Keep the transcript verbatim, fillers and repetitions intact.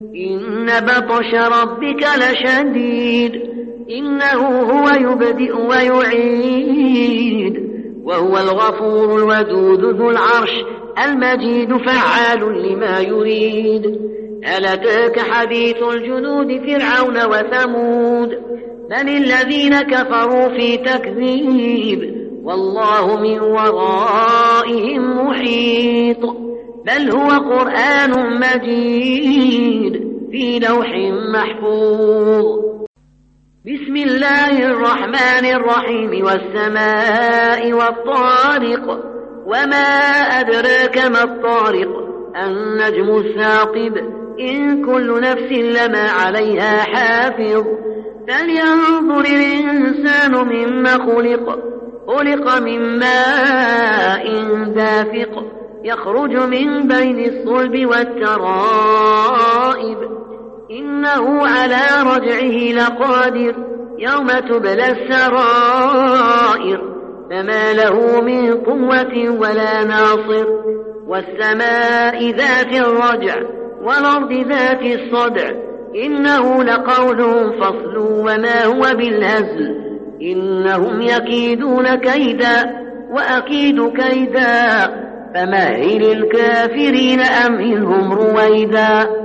إن بطش ربك لشديد إنه هو يبدئ ويعيد وهو الغفور الودود ذو العرش المجيد فعال لما يريد. هل أتاك حديث الجنود فرعون وثمود بل الذين كفروا في تكذيب والله من ورائهم محيط بل هو قرآن مجيد في لوح محفوظ. بسم الله الرحمن الرحيم والسماء والطارق وما أدراك ما الطارق النجم الثاقب إن كل نفس لما عليها حافظ. فلينظر الإنسان مما خلق خلق من ماء دافق يخرج من بين الصلب والترائب إنه على رجعه لقادر يوم تبلى السرائر فما له من قوة ولا ناصر. والسماء ذات الرجع والأرض ذات الصدع إنه لقول فصل وما هو بالهزل إنهم يكيدون كيدا وأكيد كيدا فمهل الكافرين أمهلهم رويدا.